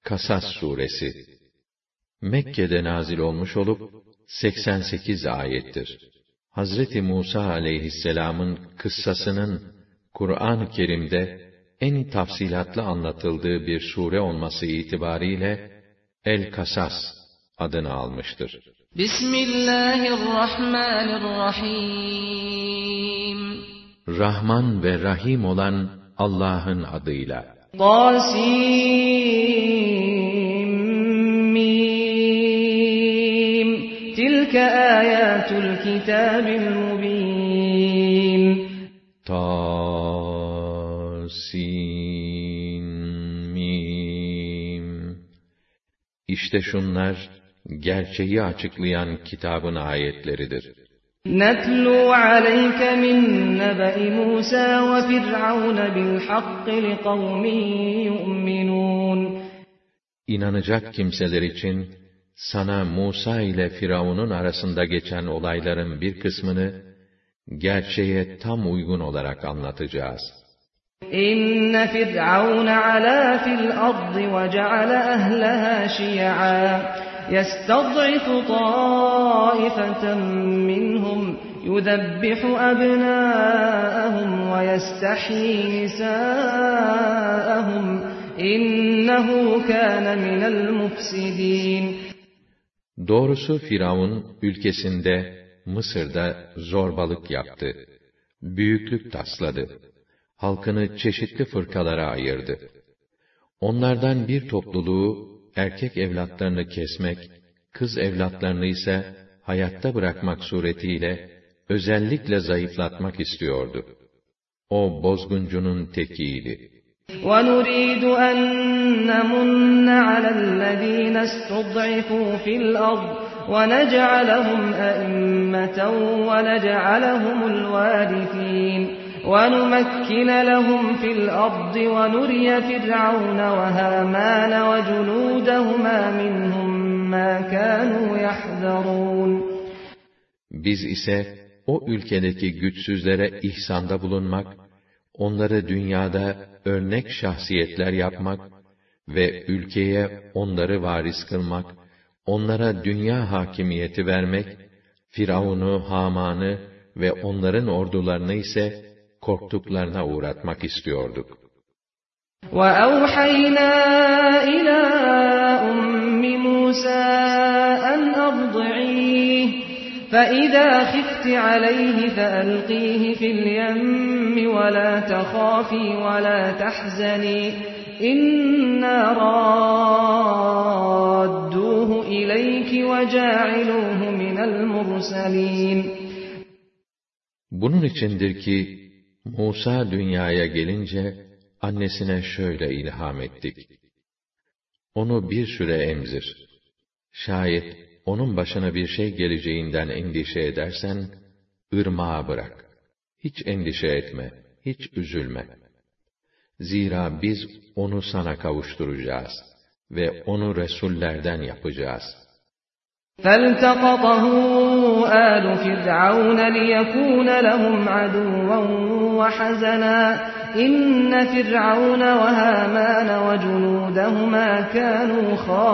Kasas suresi Mekke'de nazil olmuş olup 88 ayettir. Hazreti Musa aleyhisselamın kıssasının Kur'an-ı Kerim'de en tafsilatlı anlatıldığı bir sure olması itibariyle El-Kasas adını almıştır. Bismillahirrahmanirrahim. Rahman ve Rahim olan Allah'ın adıyla. Tasim. Tilke ayatul kitabil mubin. Tasim. İşte şunlar gerçeği açıklayan kitabın ayetleridir. نَتْلُو عَلَيْكَ مِنْ نَبَإِ مُوسَى وَفِرْعَوْنَ بِالْحَقِّ لِقَوْمٍ يُؤْمِنُونَ. İnanacak kimseler için sana Musa ile Firavun'un arasında geçen olayların bir kısmını gerçeğe tam uygun olarak anlatacağız. İnne Firavun ala fil ardı ve ceale ehlaha şi'a يستضعف طائفة منهم يذبح أبناءهم ويستحيي نساءهم إنه كان من المفسدين. Doğrusu Firavun ülkesinde, Mısır'da zorbalık yaptı. Büyüklük tasladı. Halkını çeşitli fırkalara ayırdı. Onlardan bir topluluğu erkek evlatlarını kesmek, kız evlatlarını ise hayatta bırakmak suretiyle özellikle zayıflatmak istiyordu. O bozguncunun tekiydi. وَنُرِيدُ أَن نَّمُنَّ عَلَى الَّذِينَ اسْتُضْعِفُوا فِي الْأَرْضِ وَنَجْعَلَهُمْ أَئِمَّةً وَنَجْعَلَهُمُ الْوَارِثِينَ وَنُمَكِّنَ لَهُمْ فِي الْأَرْضِ وَنُرِيَ فِرْعَوْنَ وَهَامَانَ وَجُنُودَهُمَا مِنْهُمْ مَا كَانُوا يَحْذَرُونَ. Biz ise o ülkedeki güçsüzlere ihsanda bulunmak, onları dünyada örnek şahsiyetler yapmak ve ülkeye onları varis kılmak, onlara dünya hakimiyeti vermek, Firavun'u, Haman'ı ve onların ordularını ise korktuklarına uğratmak istiyorduk. وَأَوْحَيْنَا إِلَى أُمِّ مُوسَى أَنْ أَرْضِعِيهِ فَإِذَا خِفْتِ عَلَيْهِ فَأَلْقِيهِ فِي الْيَمِّ وَلَا تَخَافِي وَلَا تَحْزَنِي إِنَّا رَادُّوهُ إِلَيْكِ وَجَاعِلُوهُ مِنَ الْمُرْسَلِينَ. Bunun içindir ki Musa dünyaya gelince annesine şöyle ilham ettik. Onu bir süre emzir. Şayet onun başına bir şey geleceğinden endişe edersen, ırmağa bırak. Hiç endişe etme, hiç üzülme. Zira biz onu sana kavuşturacağız ve onu resullerden yapacağız. فَالْتَقَطَهُ آلُ فِرْعَوْنَ لِيَكُونَ لَهُمْ عَدُوًّا وَحَزَنًا إِنَّ فِرْعَوْنَ وَهَامَانَ وَجُنُودَهُمَا كَانُوا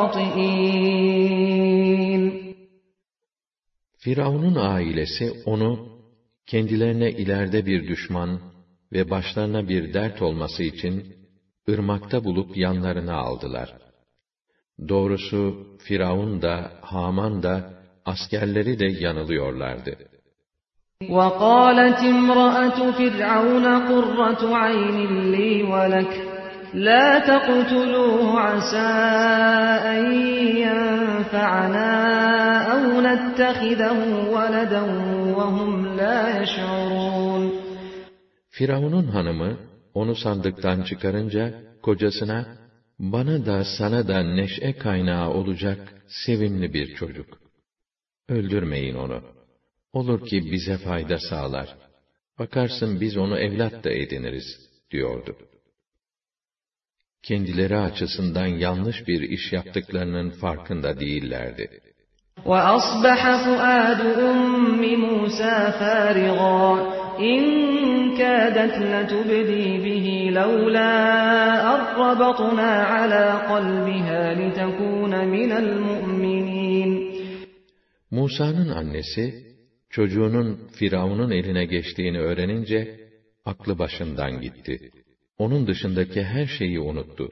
خَاطِئِينَ. Firavun'un ailesi onu kendilerine ileride bir düşman ve başlarına bir dert olması için ırmakta bulup yanlarına aldılar. Doğrusu Firavun da, Haman da, askerleri de yanılıyorlardı. وَقَالَتِ امْرَأَةُ فِرْعَوْنَ قُرَّةُ عَيْنٍ لِّي وَلَكَ لَا تَقْتُلُوهُ عَسَىٰ أَن يَنفَعَنَا أَوْ نَتَّخِذَهُ وَلَدًا وَهُمْ لَا يَشْعُرُونَ. Firavun'un hanımı onu sandıktan çıkarınca kocasına, bana da sana da neşe kaynağı olacak sevimli bir çocuk. Öldürmeyin onu. Olur ki bize fayda sağlar. Bakarsın biz onu evlat da ediniriz, diyordu. Kendileri açısından yanlış bir iş yaptıklarının farkında değillerdi. وَأَصْبَحَ فُؤَادُ أُمِّ مُوسَى فَارِغًا إن كادت لتبدي به لولا أن ربطنا على قلبها لتكون من المؤمنين. Musa'nın annesi, çocuğunun Firavun'un eline geçtiğini öğrenince, aklı başından gitti. Onun dışındaki her şeyi unuttu.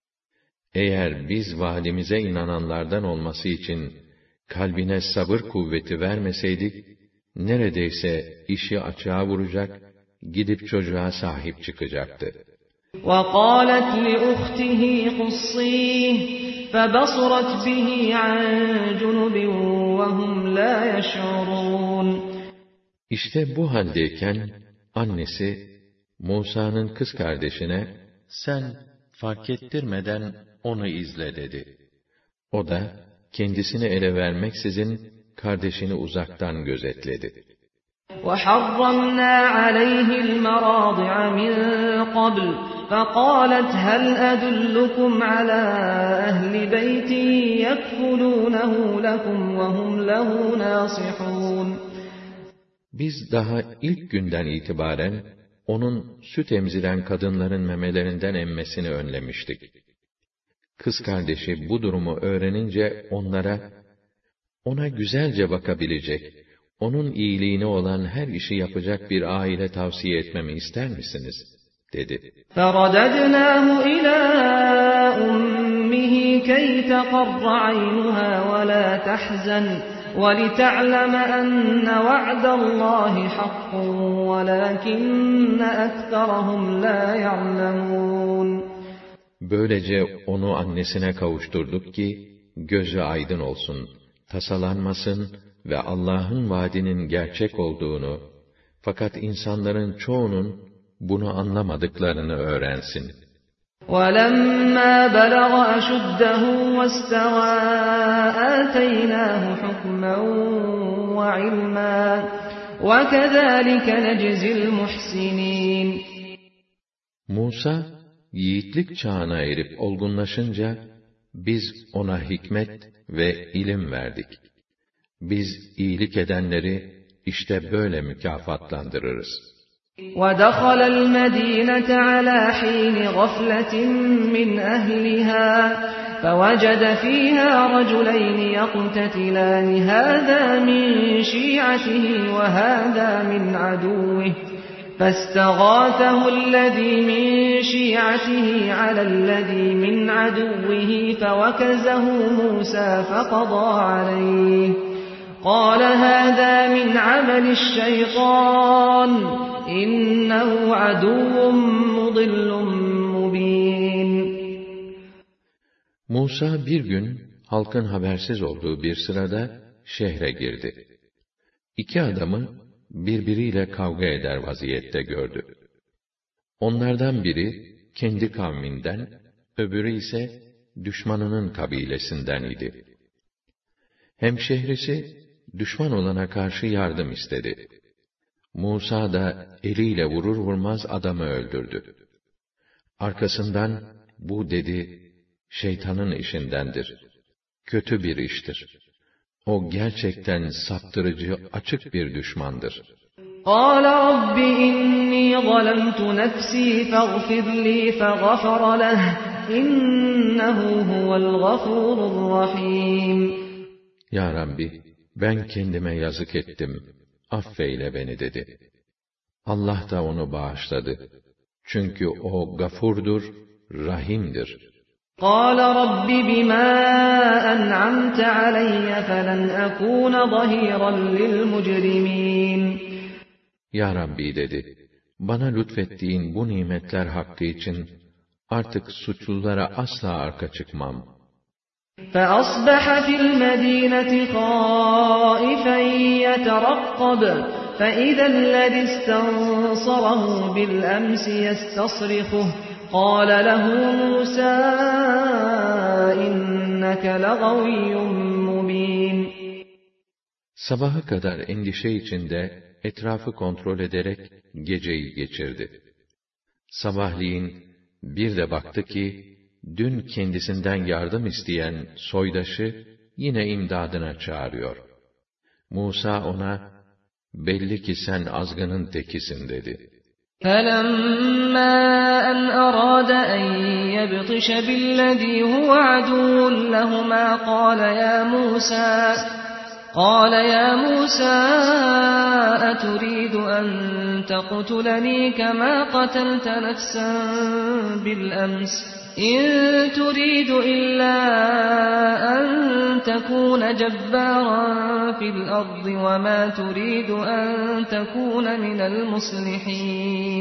Eğer biz valimize inananlardan olması için, kalbine sabır kuvveti vermeseydik, neredeyse işi açığa vuracak, gidip çocuğa sahip çıkacaktı. وَقَالَتْ لِأُخْتِهِ قُصِّيهِ فَبَصُرَتْ بِهِ عَنْ جُنُبٍ وَهُمْ لَا يَشْعُرُونَ. İşte bu haldeyken, annesi, Musa'nın kız kardeşine, sen fark ettirmeden onu izle dedi. O da, kendisini ele vermeksizin, kardeşini uzaktan gözetledi. وَحَرَّمْنَا عَلَيْهِ الْمَرَاضِعَ مِنْ قَبْلُ فَقَالَتْ هَلْ أَدُلُّكُمْ عَلَى أَهْلِ بَيْتٍ يَكْفُلُونَهُ لَكُمْ وَهُمْ لَهُ نَاصِحُونَ. Biz daha ilk günden itibaren, onun süt emziren kadınların memelerinden emmesini önlemiştik. Kız kardeşi bu durumu öğrenince ona güzelce bakabilecek, onun iyiliğine olan her işi yapacak bir aile tavsiye etmemi ister misiniz? dedi. فَرَدَدْنَاهُ إِلَى أُمِّهِ كَيْ تَقَرَّ عَيْنُهَا وَلَا تَحْزَنَ وَلِتَعْلَمَ أَنَّ وَعْدَ اللّٰهِ حَقٌّ وَلَكِنَّ أَكْثَرَهُمْ لَا يَعْلَمُونَ. Böylece onu annesine kavuşturduk ki, gözü aydın olsun, tasalanmasın ve Allah'ın vaadinin gerçek olduğunu, fakat insanların çoğunun bunu anlamadıklarını öğrensin. وَلَمَّا بَلَغَ أَشُدَّهُ وَاسْتَوَى آتَيْنَاهُ حُكْمًا وَعِلْمًا وَكَذَٰلِكَ نَجْزِي الْمُحْسِنِينَ. Musa, yiğitlik çağına erip olgunlaşınca, biz ona hikmet ve ilim verdik. Biz iyilik edenleri işte böyle mükafatlandırırız. وَدَخَلَ الْمَدِينَةَ عَلَى حِينِ غَفْلَةٍ مِّنْ أَهْلِهَا فَوَجَدَ فِيهَا رَجُلَيْنِ يَقْتَتِلَانِ هَذَا مِنْ شِيعَتِهِ وَهَذَا مِنْ عَدُوِّهِ فَاسْتَغَاثَهُ الَّذِي مِنْ شِيعَتِهِ عَلَى الَّذِي مِنْ عَدُوِّهِ فَوَكَزَهُ مُوسَى فَقَضَى عَلَيْهِ قَالَ هَذَا مِنْ عَمَلِ الشَّيْطَانِ إِنَّهُ عَدُوٌّ مُضِلٌّ مُبِينٌ. Musa bir gün, halkın habersiz olduğu bir sırada, şehre girdi. İki adamı, birbiriyle kavga eder vaziyette gördü. Onlardan biri, kendi kavminden, öbürü ise, düşmanının kabilesinden idi. Hemşehrisi, düşman olana karşı yardım istedi. Musa da eliyle vurur vurmaz adamı öldürdü. Arkasından, bu dedi, şeytanın işindendir. Kötü bir iştir. O gerçekten saptırıcı, açık bir düşmandır. قَالَ رَبِّ إِنِّي ظَلَمْتُ نَفْسِي فَاغْفِرْ لِي فَغَفَرَ لَهُ إِنَّهُ هُوَ الْغَفُورُ الرَّحِيمُ. Ya Rabbi, ben kendime yazık ettim, affeyle beni dedi. Allah da onu bağışladı. Çünkü o gafurdur, rahimdir. قَالَ رَبِّ بِمَا أَنْعَمْتَ عَلَيَّ فَلَنْ أَكُونَ ظَهِيرًا لِلْمُجْرِمِينَ. Ya Rabbi dedi, bana lütfettiğin bu nimetler hakkı için artık suçlulara asla arka çıkmam. فَأَصْبَحَ فِي الْمَدِينَةِ خَائِفًا يَتَرَقَّبُ فَإِذَا الَّذِي اسْتَنصَرَهُ بِالْأَمْسِ يَسْتَصْرِخُهُ قَالَ لَهُ مُوسَى إِنَّكَ لَغَوِيٌّ مُبِينٌ. Sabaha kadar endişe içinde etrafı kontrol ederek geceyi geçirdi. Sabahleyin bir de baktı ki, dün kendisinden yardım isteyen soydaşı yine imdadına çağırıyor. Musa ona, belli ki sen azgının tekisin dedi. فَلَمَّا أَنْ أَرَادَ أَنْ يَبْطِشَ بِالَّذِي هُوَ عَدُوٌّ لَهُمَا قَالَ يَا مُوسَى أَتُرِيدُ أَنْ تَقْتُلَنِي كَمَا قَتَلْتَ نَفْسًا بِالْأَمْسِ إِنْ تُرِيدُ إِلَّا أَنْ تَكُونَ جَبَّارًا فِي الْأَرْضِ وَمَا تُرِيدُ أَنْ تَكُونَ مِنَ الْمُصْلِحِينَ.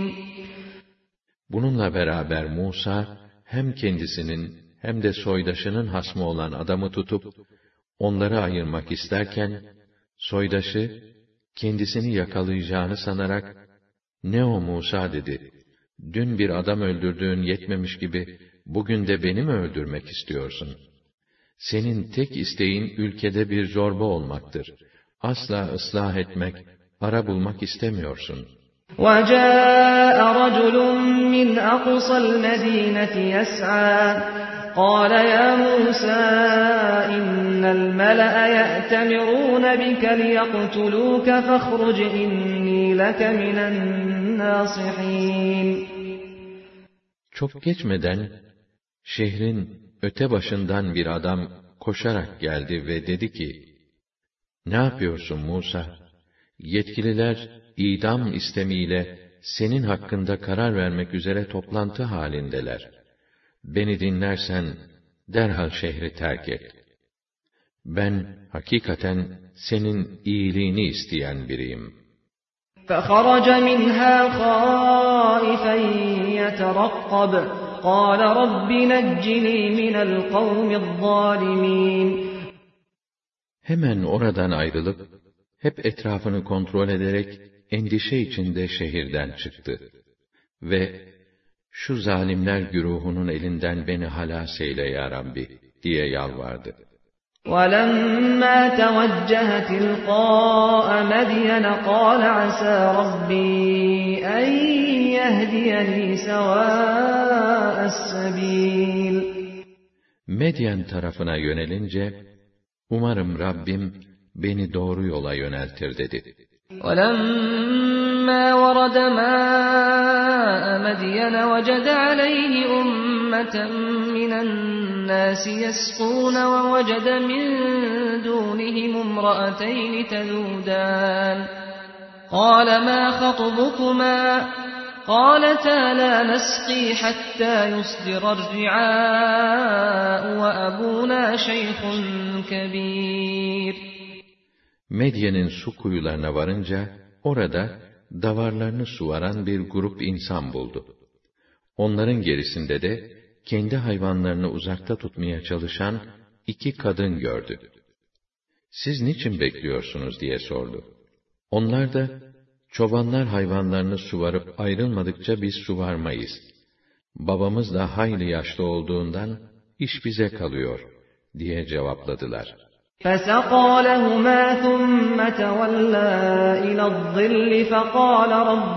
Bununla beraber Musa, hem kendisinin hem de soydaşının hasmı olan adamı tutup, onları ayırmak isterken, soydaşı, kendisini yakalayacağını sanarak, "Ne o Musa?" dedi. "Dün bir adam öldürdüğün yetmemiş gibi, bugün de beni mi öldürmek istiyorsun? Senin tek isteğin ülkede bir zorba olmaktır. Asla ıslah etmek, ara bulmak istemiyorsun." وَجَاءَ رَجُلٌ مِّنْ أَقْصَى الْمَدِينَةِ يَسْعَىٰ قَالَ يَا مُوسَىٰ إِنَّ الْمَلَأَ يَأْتَمِرُونَ بِكَ لِيَقْتُلُوكَ فَاخْرُجْ إِنِّي لَكَ مِنَ النَّاصِحِينَ. Çok geçmeden, şehrin öte başından bir adam koşarak geldi ve dedi ki, "Ne yapıyorsun Musa? Yetkililer, idam istemiyle senin hakkında karar vermek üzere toplantı halindeler. Beni dinlersen, derhal şehri terk et. Ben, hakikaten senin iyiliğini isteyen biriyim." فَخَرَجَ مِنْهَا خَائِفًا يَتَرَقَّبُ قَالَ رَبِّ نَجِّنِي مِنَ الْقَوْمِ الظَّالِمِينَ. Hemen oradan ayrılıp, hep etrafını kontrol ederek, endişe içinde şehirden çıktı. Ve, "Şu zalimler güruhunun elinden beni halas eyle ya Rabbi," diye yalvardı. وَلَمَّا تَوَجَّهَ تِلْقَاءَ مَدْيَنَ قَالَ عَسَى رَبِّي أَنْ يَهْدِيَنِي سَوَاءَ السَّبِيلِ. Medyen tarafına yönelince, "Umarım Rabbim beni doğru yola yöneltir," dedi. وَلَمَّا وَرَدَ مَاءَ مَدْيَنَ وَجَدَ عَلَيْهِ أُمَّةً مِّنَ النَّاسِ يَسْقُونَ وَوَجَدَ مِن دُونِهِمُ امْرَأَتَيْنِ تَذُودَانِ قَالَ مَا خَطْبُكُمَا قَالَتَا لَا نَسْقِي حَتَّى يُصْدِرَ الرِّعَاءُ وَأَبُونَا شَيْخٌ كَبِيرٌ. Medyen'in su kuyularına varınca, orada davarlarını suvaran bir grup insan buldu. Onların gerisinde de, kendi hayvanlarını uzakta tutmaya çalışan iki kadın gördü. "Siz niçin bekliyorsunuz?" diye sordu. Onlar da, "Çobanlar hayvanlarını suvarıp ayrılmadıkça biz suvarmayız. Babamız da hayli yaşlı olduğundan, iş bize kalıyor," diye cevapladılar. فَسَقَىٰ لَهُمَا ثُمَّ تَوَلَّىٰ إِلَى الظِّلِّ فَقَالَ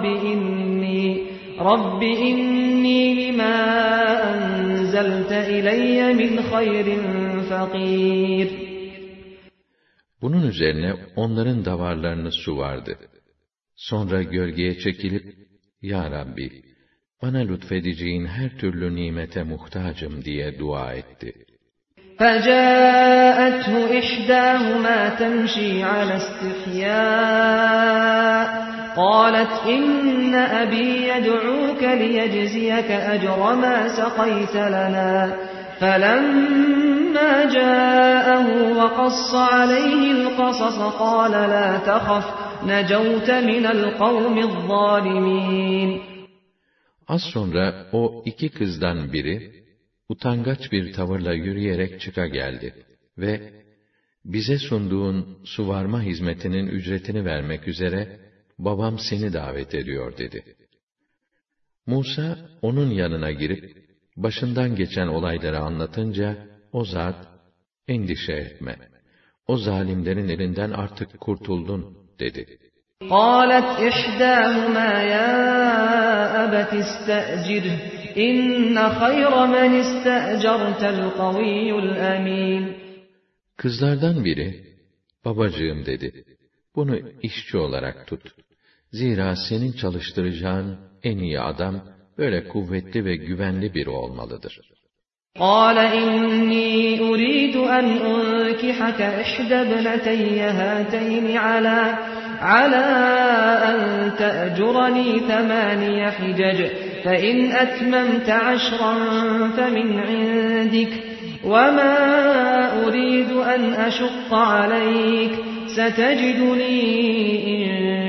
رَبِّ إِنِّي لِمَا أَنزَلْتَ إِلَيَّ مِنْ خَيْرٍ فَقِيرٌ. Bunun üzerine onların davarlarını suvardı. Sonra gölgeye çekilip, "Ya Rabbi, bana lütfedeceğin her türlü nimete muhtacım," diye dua etti. فَجَاءَتْهُ إِحْدَاهُمَا تَمْشِي عَلَى اسْتِحْيَاءٍ قَالَتْ إِنَّ أَبِي يَدْعُوكَ لِيَجْزِيَكَ أَجْرَ مَا سَقَيْتَ لَنَا فَلَمَّا جَاءَهُ وَقَصَّ عَلَيْهِ الْقَصَصَ قَالَ لَا تَخَفْ نَجَوْتَ مِنَ الْقَوْمِ الظَّالِمِينَ. Az sonra o iki kızdan biri, utangaç bir tavırla yürüyerek çıka geldi ve "Bize sunduğun suvarma hizmetinin ücretini vermek üzere babam seni davet ediyor," dedi. Musa onun yanına girip başından geçen olayları anlatınca o zat, "Endişe etme, o zalimlerin elinden artık kurtuldun," dedi. قَالَتْ إِحْدَاهُمَا يَا أَبَتِ اسْتَأْجِرْهُ إِنَّ خَيْرَ مَنِ اسْتَأْجَرْتَ الْقَوِيُّ الْأَمِينُ. Kızlardan biri, "Babacığım," dedi, "bu bunu işçi olarak tut. Zira senin çalıştıracağın en iyi adam, böyle kuvvetli ve güvenli biri olmalıdır. قَالَ إِنِّي أُرِيدُ أَنْ أُنْكِحَكَ إِحْدَى ابْنَتَيَّ هَاتَيْنِ عَلَى أَنْ تَأْجُرَنِي 8 حِجَجٍ فَإِنْ أَتْمَمْتَ 10 فَمِنْ عِنْدِكَ وَمَا أُرِيدُ أَنْ أَشُقَّ عَلَيْكَ سَتَجِدُنِي إِنْ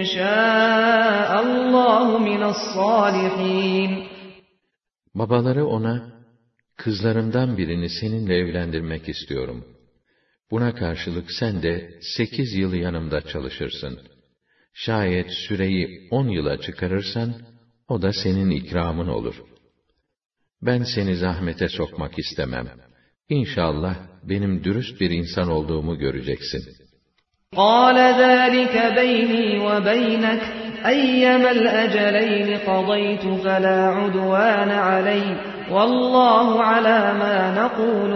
شَاءَ اللّٰهُ مِنَ الصَّالِحِينَ. Babaları ona, kızlarımdan birini seninle evlendirmek istiyorum. Buna karşılık sen de 8 yıl yanımda çalışırsın. Şayet süreyi 10 yıla çıkarırsan, o da senin ikramın olur. Ben seni zahmete sokmak istemem. İnşallah benim dürüst bir insan olduğumu göreceksin. قَالَ ذَٰلِكَ بَيْنِي وَبَيْنَكَ أَيَّمَا الْأَجَلَيْنِ قَضَيْتُ فَلَا عُدْوَانَ عَلَيَّ وَاللّٰهُ عَلَى مَا نَقُولُ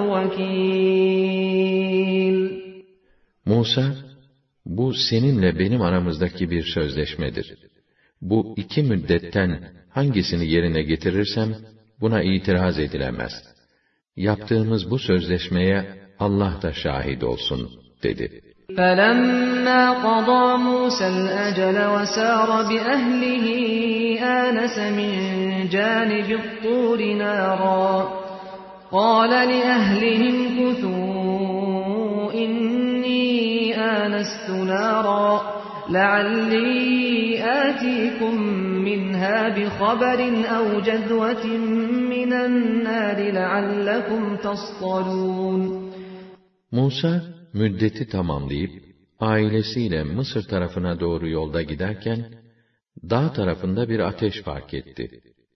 وَكِيلٌ. Musa, bu seninle benim aramızdaki bir sözleşmedir. Bu 2 müddetten hangisini yerine getirirsem, buna itiraz edilemez. Yaptığımız bu sözleşmeye Allah da şahit olsun, dedi. فَلَمَّا قَضَى مُوسَى الْأَجَلَ وَسَارَ بِأَهْلِهِ آنَسَ مِنْ جَانِبِ الطُّورِ نَارًا قَالَ لِأَهْلِهِ امْكُثُوا إِنِّي آنَسْتُ نَارًا لَعَلِّي آتِيكُمْ مِنْهَا بِخَبَرٍ أَوْ جَذْوَةٍ مِنَ النَّارِ لَعَلَّكُمْ تَصْطَلُونَ. Musa, müddeti tamamlayıp, ailesiyle Mısır tarafına doğru yolda giderken, dağ tarafında bir ateş fark etti.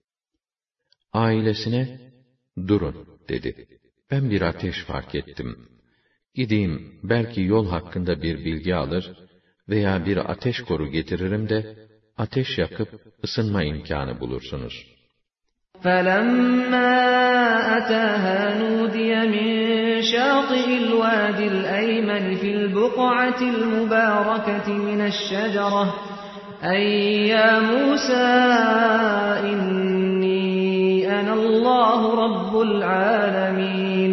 Ailesine, durun, dedi. Ben bir ateş fark ettim. Gideyim, belki yol hakkında bir bilgi alır veya bir ateş koru getiririm de, ateş yakıp ısınma imkanı bulursunuz. فَلَمَّا أَتَاهَا نُودِيَ مِنْ شَاطِئِ الْوَادِ الْأَيْمَنِ فِي الْبُقْعَةِ الْمُبَارَكَةِ مِنَ الشَّجَرَةِ أَيْ يَا مُوسَى إِنِّي أَنَا اللّٰهُ رَبُّ الْعَالَمِينَ.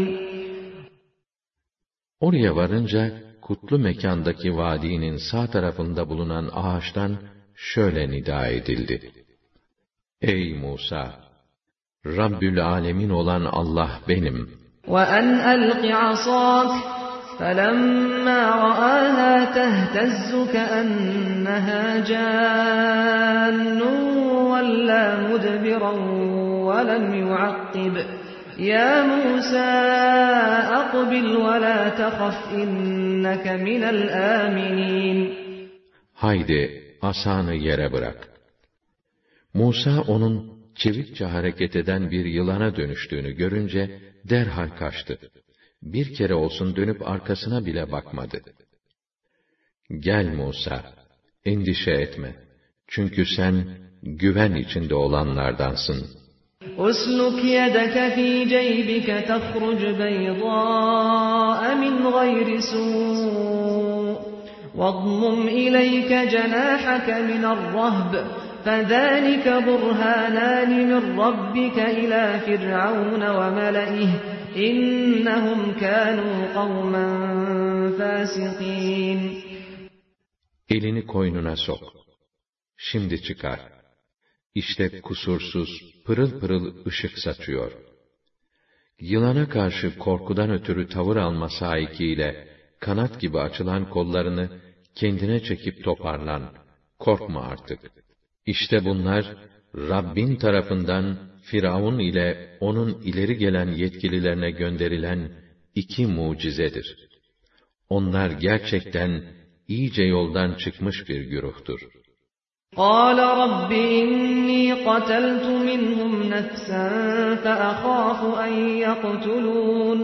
Oraya varınca, kutlu mekandaki vadinin sağ tarafında bulunan ağaçtan şöyle nida edildi. Ey Musa! Rabbül Alemin olan Allah benim. وَأَنْ أَلْقِ عَصَاكَ فَلَمَّا رَآهَا تَهْتَزُّ كَأَنَّهَا جَانٌّ وَلَّىٰ مُدْبِرًا وَلَمْ يُعَقِّبْ يَا مُوسَىٰ أَقْبِلْ وَلَا تَخَفْ إِنَّكَ مِنَ الْآمِنِينَ. Haydi asanı yere bırak. Musa onun çevikçe hareket eden bir yılana dönüştüğünü görünce derhal kaçtı. Bir kere olsun dönüp arkasına bile bakmadı. Gel Musa, endişe etme. Çünkü sen güven içinde olanlardansın. أُسْلُكْ يَدَكَ فِي جَيْبِكَ تَخْرُجْ بَيْضَاءَ مِنْ غَيْرِ سُوءٍ وَاضْمُمْ إِلَيْكَ جَنَاحَكَ مِنَ الرَّهْبِ فَذَلِكَ بُرْهَانَانِ مِنْ رَبِّكَ إِلَى فِرْعَوْنَ وَمَلَئِهِ إِنَّهُمْ كَانُوا قَوْمًا فَاسِقِينَ. Elini koynuna sok. Şimdi çıkar. İşte kusursuz, pırıl pırıl ışık saçıyor. Yılana karşı korkudan ötürü tavır alma sahikiyle, kanat gibi açılan kollarını kendine çekip toparlan. Korkma artık. İşte bunlar, Rabbin tarafından Firavun ile onun ileri gelen yetkililerine gönderilen 2 mucizedir. Onlar gerçekten iyice yoldan çıkmış bir güruhtur. قَالَ رَبِّ إِنِّي قَتَلْتُ مِنْهُمْ نَفْسًا فَأَخَافُ أَنْ يَقْتُلُونَ.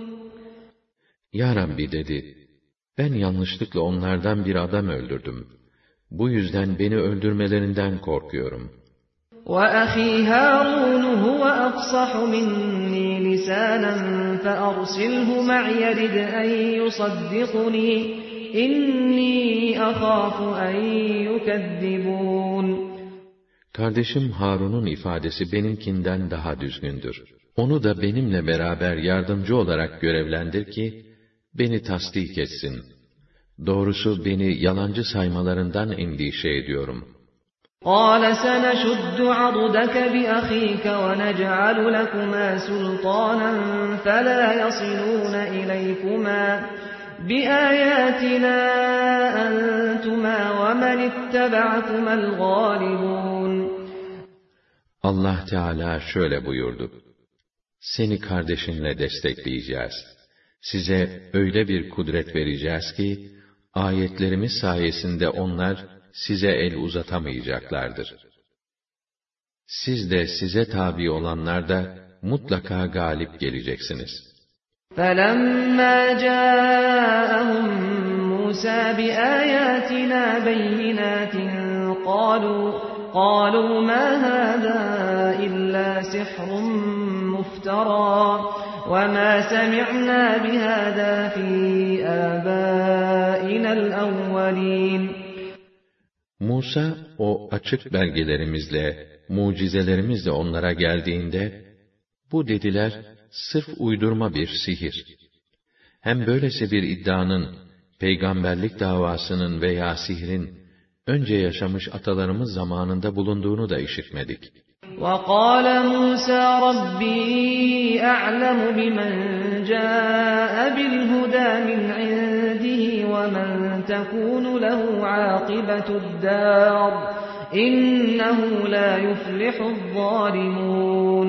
Ya Rabbi dedi, ben yanlışlıkla onlardan bir adam öldürdüm. Bu yüzden beni öldürmelerinden korkuyorum. وَأَخِي هَارُونُ هُوَ أَفْصَحُ مِنِّي لِسَانًا فَأَرْسِلْهُ مَعِيَ رِدْ أَنْ يُصَدِّقُنِي إني أخاف أن يكذبون. Kardeşim Harun'un ifadesi benimkinden daha düzgündür. Onu da benimle beraber yardımcı olarak görevlendir ki, beni tasdik etsin. Doğrusu beni yalancı saymalarından endişe ediyorum. قال سنشد عضدك بأخيك ونجعل لكما سلطانا فلا يصلون إليكما بآياتنا أنتما ومن اتبعكما الغالبون. Allah Teala şöyle buyurdu: Seni kardeşinle destekleyeceğiz. Size öyle bir kudret vereceğiz ki, ayetlerimiz sayesinde onlar size el uzatamayacaklardır. Siz de size tabi olanlar da mutlaka galip geleceksiniz. فَلَمَّا جَاءَهُم مُوسَى بِآيَاتِنَا بَيِّنَاتٍ قالوا ما هذا إلا سحر مفترى وما سمعنا بهذا في آبائنا الأولين. Musa o açık belgelerimizle, mucizelerimizle onlara geldiğinde, bu dediler, sırf uydurma bir sihir. Hem böylesi bir iddianın, peygamberlik davasının veya sihrin, önce yaşamış atalarımız zamanında bulunduğunu da işitmedik. وَقَالَ مُوسَى رَبِّي أَعْلَمُ بِمَنْ جَاءَ بِالْهُدَى مِنْ عِنْدِهِ وَمَنْ تَكُونُ لَهُ عَاقِبَةُ الدَّارِ إِنَّهُ لَا يُفْلِحُ الظَّالِمُونَ.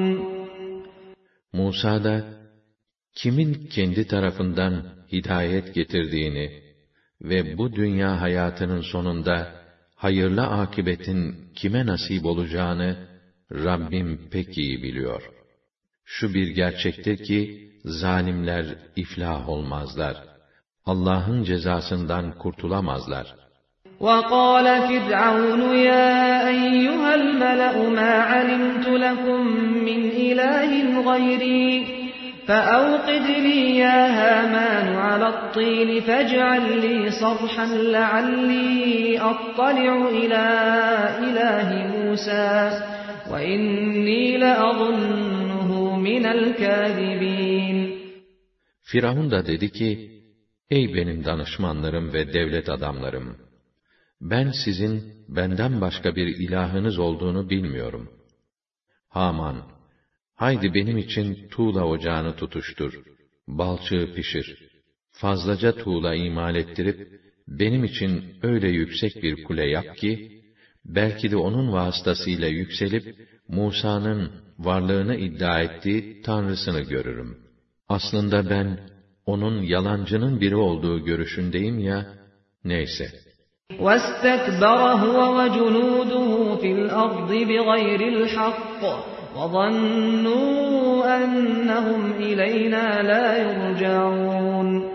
Musa da, kimin kendi tarafından hidayet getirdiğini ve bu dünya hayatının sonunda hayırlı akıbetin kime nasip olacağını Rabbim pek iyi biliyor. Şu bir gerçektir ki, zalimler iflah olmazlar. Allah'ın cezasından kurtulamazlar. وَقَالَ فِرْعَوْنُ يَا أَيُّهَا الْمَلَأُ مَا عَلِمْتُ لَكُمْ مِنْ إِلَٰهٍ غَيْرِي فَأَوْقِدْ لِي يَا هَامَانُ عَلَى الطِّينِ فَاجْعَل لِّي صَرْحًا لَّعَلِّي أَطَّلِعُ إِلَىٰ إِلَٰهِ مُوسَىٰ وَإِنِّي لَأَظُنُّهُ مِنَ الْكَاذِبِينَ. Firavun da dedi ki, ey benim danışmanlarım ve devlet adamlarım! Ben sizin benden başka bir ilahınız olduğunu bilmiyorum. Haman, haydi benim için tuğla ocağını tutuştur, balçığı pişir, fazlaca tuğla imal ettirip, benim için öyle yüksek bir kule yap ki, belki de onun vasıtasıyla yükselip, Musa'nın varlığını iddia ettiği Tanrısını görürüm. Aslında ben, onun yalancının biri olduğu görüşündeyim ya, neyse. وَاسْتَكْبَرَ هُوَ وَجُنُودُهُ فِي الْأَرْضِ بِغَيْرِ الْحَقِّ وَظَنُّوا أَنَّهُمْ إِلَيْنَا لَا يُرْجَعُونَ.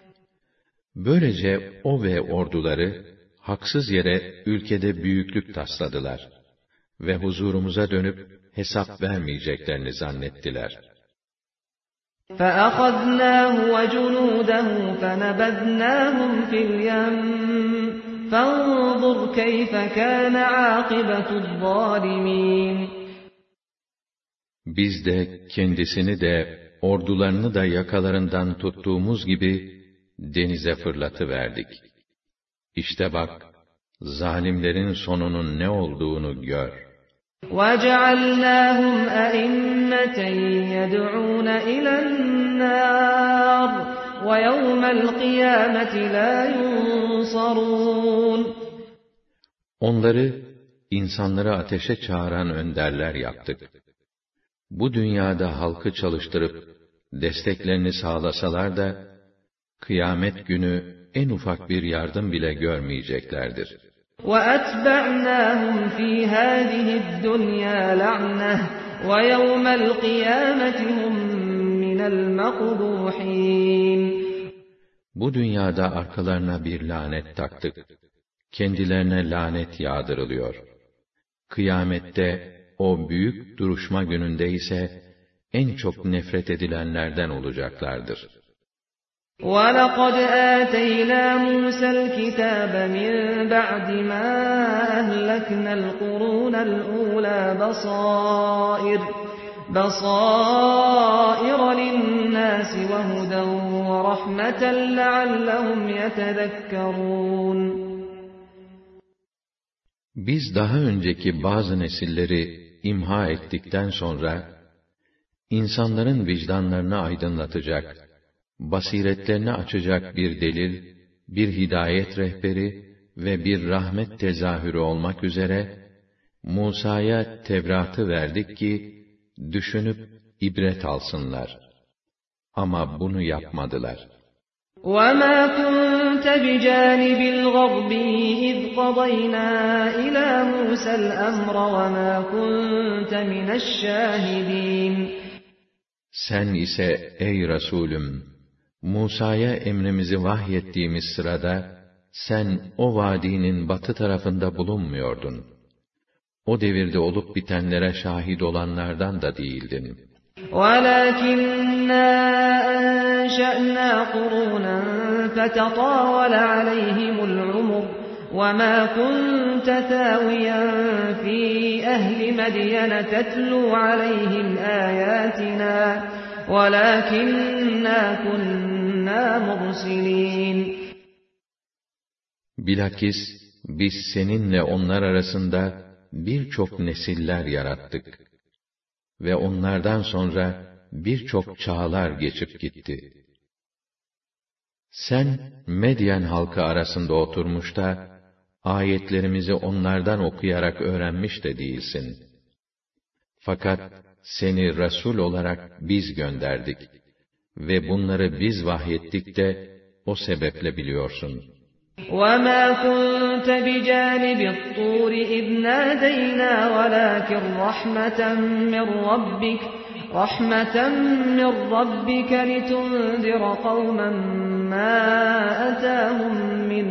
Böylece o ve orduları, haksız yere ülkede büyüklük tasladılar ve huzurumuza dönüp hesap vermeyeceklerini zannettiler. فَأَخَذْنَاهُ وَجُنُودَهُ فَنَبَذْنَاهُمْ فِي الْيَمِّ فَانظُرْ كَيْفَ كَانَ عَاقِبَةُ الظَّالِمِينَ. Biz de kendisini de ordularını da yakalarından tuttuğumuz gibi denize fırlatıverdik. İşte bak, zalimlerin sonunun ne olduğunu gör. وَجَعَلْنَاهُمْ أَئِمَّةً يَدْعُونَ إِلَى النَّارِ وَيَوْمَ الْقِيَامَةِ لَا يُنصَرُونَ. Onları, insanları ateşe çağıran önderler yaptık. Bu dünyada halkı çalıştırıp, desteklerini sağlasalar da, kıyamet günü en ufak bir yardım bile görmeyeceklerdir. وَأَتْبَعْنَاهُمْ فِي هَٰذِهِ الدُّنْيَا لَعْنَةً وَيَوْمَ الْقِيَامَةِ هُمْ مِنَ الْمَقْبُوحِينَ. Bu dünyada arkalarına bir lanet taktık. Kendilerine lanet yağdırılıyor. Kıyamette, o büyük duruşma gününde ise, en çok nefret edilenlerden olacaklardır. وَلَقَدْ آتَيْنَا مُوسَى الْكِتَابَ مِنْ بَعْدِ مَا أَهْلَكْنَا الْقُرُونَ الْأُولَى بَصَائِرَ لِلنَّاسِ وَهُدًى وَرَحْمَةً لَعَلَّهُمْ يَتَذَكَّرُونَ. Biz daha önceki bazı nesilleri imha ettikten sonra, insanların vicdanlarını aydınlatacak, basiretlerini açacak bir delil, bir hidayet rehberi ve bir rahmet tezahürü olmak üzere, Musa'ya Tevrat'ı verdik ki, düşünüp ibret alsınlar. Ama bunu yapmadılar. وَمَا كُنْتَ بِجَانِبِ الْغَرْبِ إِذْ قَضَيْنَا إِلَى مُوسَى الْأَمْرَ وَمَا كُنْتَ مِنَ الشَّاهِدِينَ. Sen ise ey Resulüm, Musa'ya emrimizi vahyettiğimiz sırada, sen o vadinin batı tarafında bulunmuyordun. O devirde olup bitenlere şahit olanlardan da değildin. وَلَكِنَّا أَنشَأْنَا قُرُونًا فَتَطَاوَلَ عَلَيْهِمُ الْعُمُرُ وَمَا كُنْتَ ثَاوِيًا فِي أَهْلِ مَدْيَنَ تَتْلُو عَلَيْهِمْ آيَاتِنَا وَلَكِنَّا كُنَّا مُرْسِلِينَ. Bilakis biz seninle onlar arasında birçok nesiller yarattık ve onlardan sonra birçok çağlar geçip gitti. Sen Medyen halkı arasında oturmuş da ayetlerimizi onlardan okuyarak öğrenmiş de değilsin. Fakat seni Resul olarak biz gönderdik ve bunları biz vahyettik de o sebeple biliyorsun. وَمَا كُنْتَ بِجَانِبِ الطُّورِ إِذْ نَادَيْنَا وَلَكِنْ رَحْمَةً مِّن رَّبِّكَ لِتُنذِرَ قَوْمًا مَّا أَتَاهُم مِّن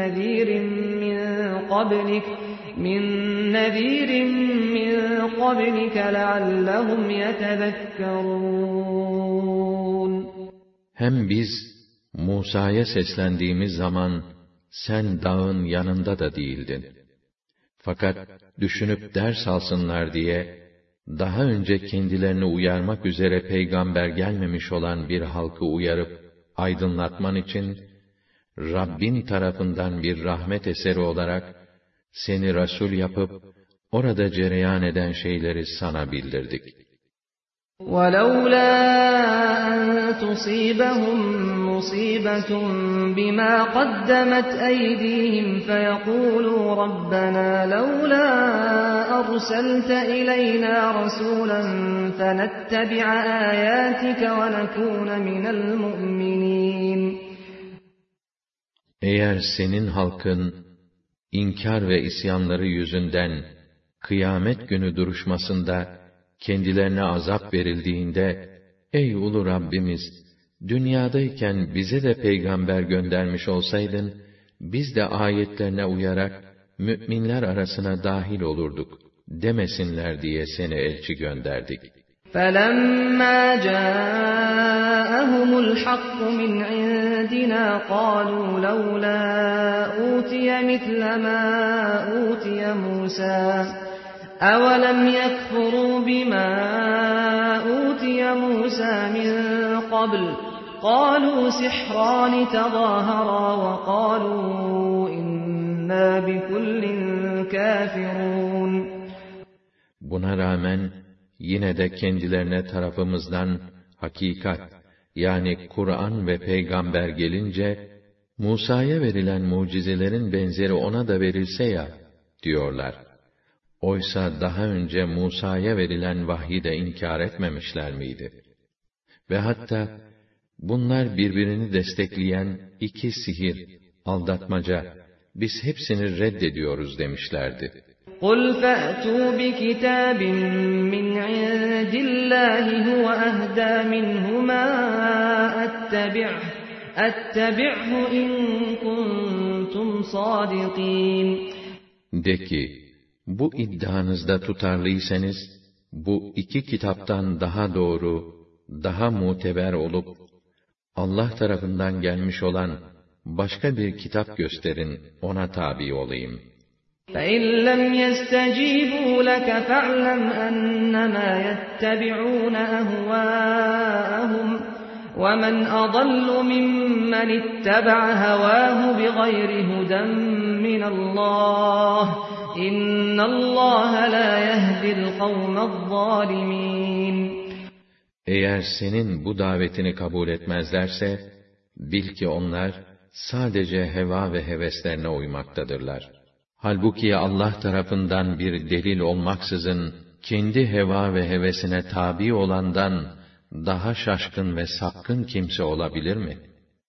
نَّذِيرٍ مِّن قَبْلِكَ لَعَلَّهُمْ يَتَذَكَّرُونَ. Hem biz Musa'ya seslendiğimiz zaman sen dağın yanında da değildin. Fakat düşünüp ders alsınlar diye, daha önce kendilerini uyarmak üzere peygamber gelmemiş olan bir halkı uyarıp, aydınlatman için, Rabbin tarafından bir rahmet eseri olarak, seni Resul yapıp, orada cereyan eden şeyleri sana bildirdik. وَلَوْلَا أَن تُصِيبَهُم مُّصِيبَةٌ بِمَا قَدَّمَتْ أَيْدِيهِمْ فَيَقُولُوا رَبَّنَا لَوْلَا أَرْسَلْتَ إِلَيْنَا رَسُولًا فَنَتَّبِعَ آيَاتِكَ وَنَكُونَ مِنَ الْمُؤْمِنِينَ. Eğer senin halkın, inkar ve isyanları yüzünden, kıyamet günü duruşmasında, kendilerine azap verildiğinde, ey ulu Rabbimiz, dünyadayken bize de peygamber göndermiş olsaydın, biz de ayetlerine uyarak, müminler arasına dahil olurduk, demesinler diye seni elçi gönderdik. فَلَمَّا جَاءَهُمُ الْحَقُّ مِنْ عِنْدِنَا قَالُوا لَوْلَا أُوتِيَ مِثْلَ مَا أُوتِيَ مُوسَى أَوَلَمْ يَكْفُرُوا بِمَا أُوتِيَ مُوسَى مِنْ قَبْلُ قَالُوا سِحْرَانِ تَظَاهَرَا وَقَالُوا إِنَّا بِكُلٍّ كَافِرُونَ. Buna rağmen yine de kendilerine tarafımızdan hakikat, yani Kur'an ve peygamber gelince, Musa'ya verilen mucizelerin benzeri ona da verilse ya, diyorlar. Oysa daha önce Musa'ya verilen vahyi de inkar etmemişler miydi? Ve hatta, bunlar birbirini destekleyen iki sihir, aldatmaca, biz hepsini reddediyoruz demişlerdi. قُلْ فَأْتُوا بِكِتَابٍ مِّنْ عِندِ اللَّهِ هُوَ أَهْدَىٰ مِنْهُمَا أَتَّبِعْهُ إِن كُنتُمْ صَادِقِينَ. De ki, bu iddianızda tutarlıysanız, bu iki kitaptan daha doğru, daha muteber olup, Allah tarafından gelmiş olan başka bir kitap gösterin, ona tabi olayım. فَإِنْ لَمْ يَسْتَجِيبُوا لَكَ فَاعْلَمْ أَنَّمَا يَتَّبِعُونَ أَهْوَاءَهُمْ وَمَنْ أَضَلُّ مِمَّنِ اتَّبَعَ هَوَاهُ بِغَيْرِ هُدًى مِنَ اللّٰهِ إِنَّ اللّٰهَ لَا يَهْدِي الْقَوْمَ الظَّالِمِينَ. Eğer senin bu davetini kabul etmezlerse, bil ki onlar sadece heva ve heveslerine uymaktadırlar. Halbuki Allah tarafından bir delil olmaksızın, kendi heva ve hevesine tabi olandan daha şaşkın ve sapkın kimse olabilir mi?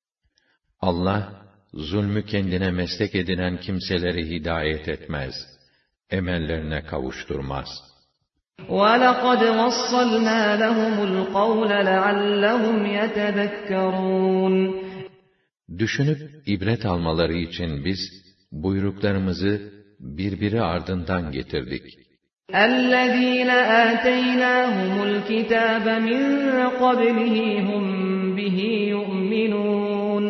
Allah, zulmü kendine meslek edinen kimseleri hidayet etmez, emellerine kavuşturmaz. وَلَقَدْ وَصَّلْنَا لَهُمُ الْقَوْلَ لَعَلَّهُمْ يَتَذَكَّرُونَ. Düşünüp ibret almaları için biz buyruklarımızı birbiri ardından getirdik. اَلَّذ۪ينَ آتَيْنَاهُمُ الْكِتَابَ مِنْ قَبْلِهِ هُمْ بِهِ يُؤْمِنُونَ.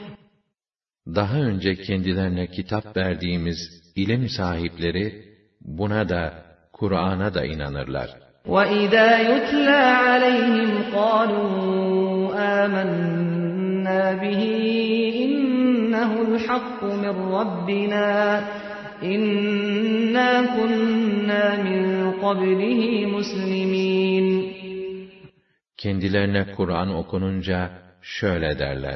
Daha önce kendilerine kitap verdiğimiz ilim sahipleri buna da, Kur'an'a da inanırlar. وَإِذَا يُتْلَى عَلَيْهِمْ قَالُوا آمَنَّا بِهِ إِنَّهُ الْحَقُّ مِنْ رَبِّنَا إِنَّا كُنَّا مِنْ قَبْلِهِ مُسْلِمِينَ. Kendilerine Kur'an okununca şöyle derler: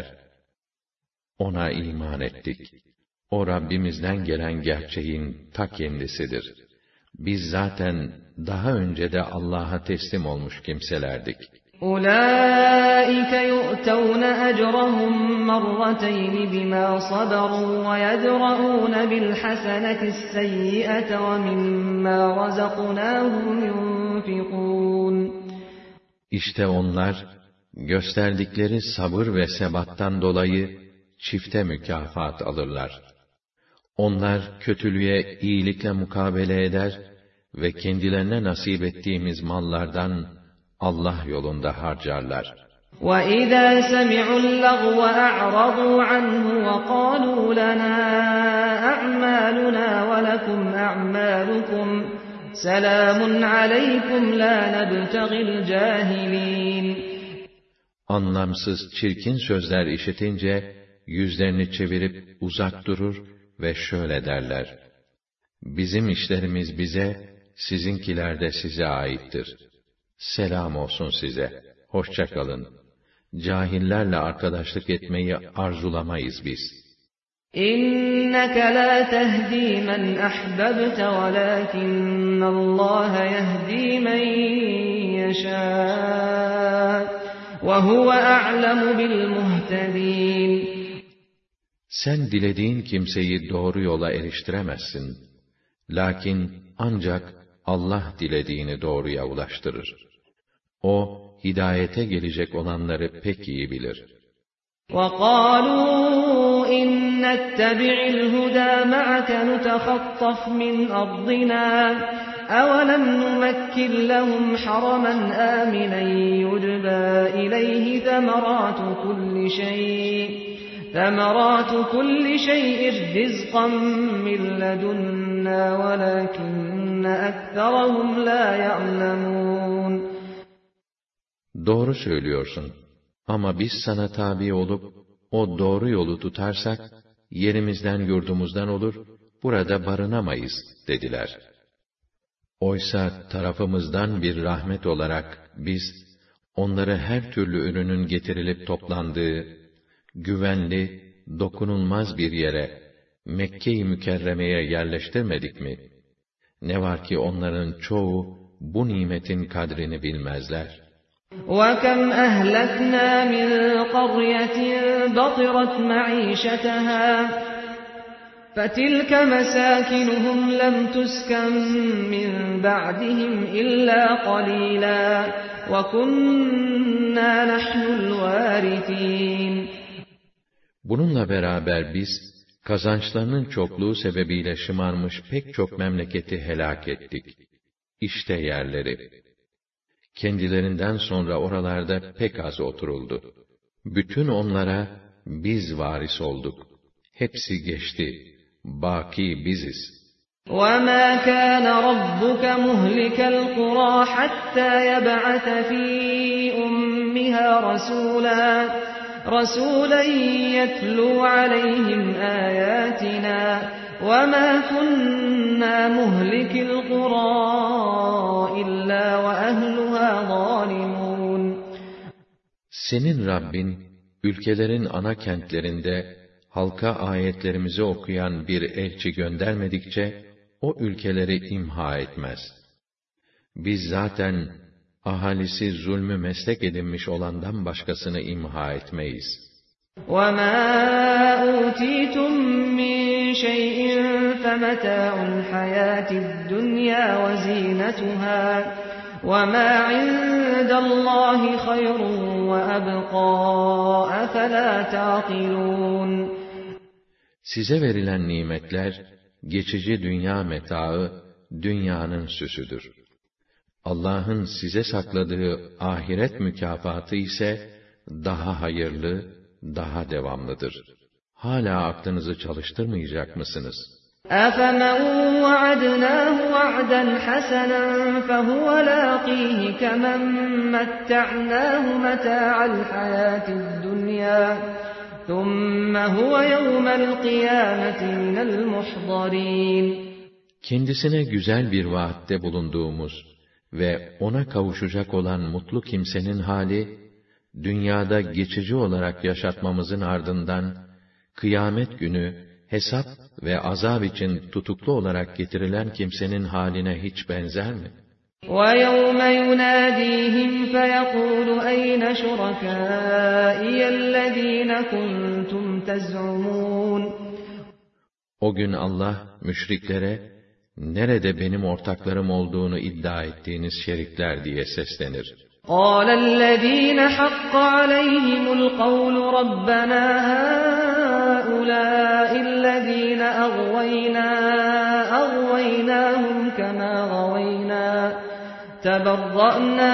Ona iman ettik. O Rabbimizden gelen gerçeğin ta kendisidir. Biz zaten daha önce de Allah'a teslim olmuş kimselerdik. أُولَٰئِكَ يُؤْتَوْنَ أَجْرَهُمْ مَرَّتَيْنِ بِمَا صَبَرُوا وَيَدْرَءُونَ بِالْحَسَنَةِ السَّيِّئَةَ وَمِمَّا رَزَقْنَاهُمْ يُنْفِقُونَ. İşte onlar, gösterdikleri sabır ve sebattan dolayı çifte mükafat alırlar. Onlar kötülüğe iyilikle mukabele eder ve kendilerine nasip ettiğimiz mallardan Allah yolunda harcarlar. وَإِذَا سَمِعُوا اللَّغْوَ أَعْرَضُوا عَنْهُ وَقَالُوا لَنَا أَعْمَالُنَا وَلَكُمْ أَعْمَالُكُمْ سَلَامٌ عَلَيْكُمْ لَا نَبْتَغِي الْجَاهِلِينَ. Anlamsız, çirkin sözler işitince yüzlerini çevirip uzak durur ve şöyle derler: Bizim işlerimiz bize, sizinkiler de size aittir. Selam olsun size, hoşça kalın. Cahillerle arkadaşlık etmeyi arzulamayız biz. İnneke la tehdi men ahbabte velakinnallâhe yehdi men yeşâ ve huve a'lemu bil muhtedîn. Sen dilediğin kimseyi doğru yola eriştiremezsin. Lakin ancak Allah dilediğini doğruya ulaştırır. O, hidayete gelecek olanları pek iyi bilir. وَقَالُوا إِنْ نَتَّبِعِ الْهُدَى مَعَكَ نُتَخَطَّفْ مِنْ أَرْضِنَا أَوَلَمْ نُمَكِّنْ لَهُمْ حَرَمًا آمِنًا يُجْبَى إِلَيْهِ ثَمَرَاتُ كُلِّ شَيْءٍ رِزْقًا مِنْ لَدُنَّا وَلَكِنَّ أَكْثَرَهُمْ لَا يَعْلَمُونَ. Doğru söylüyorsun. Ama biz sana tabi olup, o doğru yolu tutarsak, yerimizden yurdumuzdan olur, burada barınamayız, dediler. Oysa tarafımızdan bir rahmet olarak biz, onları her türlü ürünün getirilip toplandığı, güvenli, dokunulmaz bir yere, Mekke-i Mükerreme'ye yerleştirmedik mi? Ne var ki onların çoğu, bu nimetin kadrini bilmezler. وَكَمْ أَهْلَكْنَا مِنْ قَرْيَةٍ بَطِرَتْ مَعِيشَتَهَا فَتِلْكَ مَسَاكِنُهُمْ لَمْ تُسْكَنْ مِنْ بَعْدِهِمْ إِلَّا قَلِيلًا وَكُنَّا نَحْنُ الْوَارِثِينَ. Bununla beraber biz, kazançlarının çokluğu sebebiyle şımarmış pek çok memleketi helak ettik. İşte yerleri. Kendilerinden sonra oralarda pek az oturuldu. Bütün onlara biz varis olduk. Hepsi geçti. Baki biziz. وَمَا كَانَ رَبُّكَ مُهْلِكَ الْقُرَى حَتَّى يَبْعَثَ فِي أُمِّهَا رَسُولًا يَتْلُو عَلَيْهِمْ آيَاتِنَا وَمَا كُنَّا مُهْلِكِ الْقُرَى إِلَّا وَأَهْلُهَا ظَالِمُونَ. Senin Rabbin, ülkelerin ana kentlerinde halka ayetlerimizi okuyan bir elçi göndermedikçe, o ülkeleri imha etmez. Biz zaten ahalisi zulmü meslek edinmiş olandan başkasını imha etmeyiz. وَمَا أُوتِيتُم مِّن شَيْءٍ فَمَتَاعُ الْحَيَاةِ الدُّنْيَا وَزِينَتُهَا وَمَا عِندَ اللّٰهِ خَيْرٌ وَأَبْقَىٰ أَفَلَا تَعْقِلُونَ. Size verilen nimetler, geçici dünya metaı, dünyanın süsüdür. Allah'ın size sakladığı ahiret mükafatı ise, daha hayırlı, daha devamlıdır. Hala aklınızı çalıştırmayacak mısınız? أَفَمَنْ وَعَدْنَاهُ وَعْدًا حَسَنًا فَهُوَ لَاقِيهِ كَمَنْ مَتَّعْنَاهُ مَتَاعَ الْحَيَاةِ الدُّنْيَا ثُمَّ هُوَ يَوْمَ الْقِيَامَةِ مِنَ الْمُحْضَرِينَ. Kendisine güzel bir vaatte bulunduğumuz ve ona kavuşacak olan mutlu kimsenin hali, dünyada geçici olarak yaşatmamızın ardından, kıyamet günü, hesap ve azab için tutuklu olarak getirilen kimsenin haline hiç benzer mi? وَيَوْمَ يُنَادِيهِمْ فَيَقُولُ أَيْنَ شُرَكَائِيَ الَّذ۪ينَ كُنْتُمْ تَزْعُمُونَ. O gün Allah, müşriklere, nerede benim ortaklarım olduğunu iddia ettiğiniz şerikler diye seslenir. قَالَ الَّذ۪ينَ حَقَّ عَلَيْهِمُ الْقَوْلُ رَبَّنَا هَؤُلَاءِ الَّذ۪ينَ أَغْوَيْنَاهُمْ كَمَا غَوَيْنَا تَبَرَّأْنَا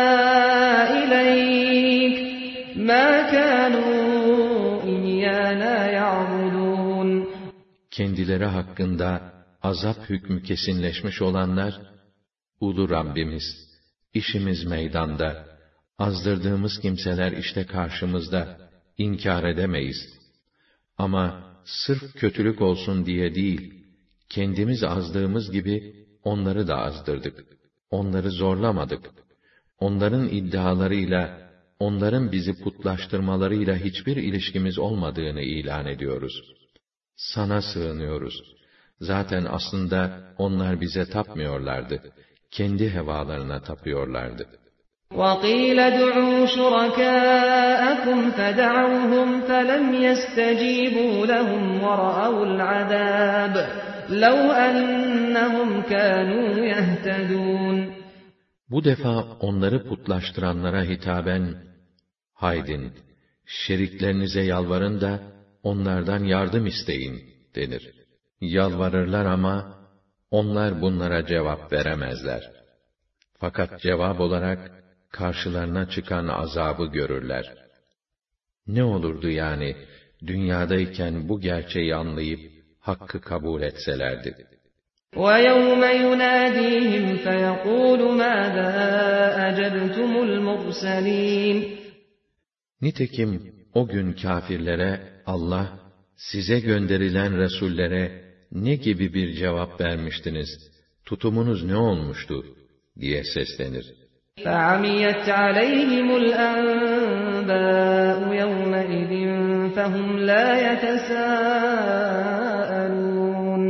إِلَيْكَ مَا كَانُوا إِيَّانَا يَعْبُدُونَ. Kendileri hakkında azap hükmü kesinleşmiş olanlar, Ulu Rabbimiz, İşimiz meydanda, azdırdığımız kimseler işte karşımızda, inkar edemeyiz. Ama sırf kötülük olsun diye değil, kendimiz azdığımız gibi onları da azdırdık. Onları zorlamadık. Onların iddialarıyla, onların bizi putlaştırmalarıyla hiçbir ilişkimiz olmadığını ilan ediyoruz. Sana sığınıyoruz. Zaten aslında onlar bize tapmıyorlardı. Kendi hevalarına tapıyorlardı. وَقِيلَ ادْعُوا شُرَكَاءَكُمْ فَدَعَوْهُمْ فَلَمْ يَسْتَجِيبُوا لَهُمْ وَرَأَوُا الْعَذَابَ لَوْ أَنَّهُمْ كَانُوا يَهْتَدُونَ. Bu defa onları putlaştıranlara hitaben, haydin, şeriklerinize yalvarın da onlardan yardım isteyin denir. Yalvarırlar ama onlar bunlara cevap veremezler. Fakat cevap olarak karşılarına çıkan azabı görürler. Ne olurdu yani dünyadayken bu gerçeği anlayıp hakkı kabul etselerdi. وَيَوْمَ يُنَادِيهِمْ فَيَقُولُ مَاذَا أَجَبْتُمُ الْمُرْسَلِينَ. Nitekim o gün kâfirlere Allah, size gönderilen resullere ne gibi bir cevap vermiştiniz, tutumunuz ne olmuştu diye seslenir. فَعَمِيَتْ عَلَيْهِمُ الْأَنْبَاءُ يَوْمَئِذٍ فَهُمْ لَا يَتَسَاءَلُونَ.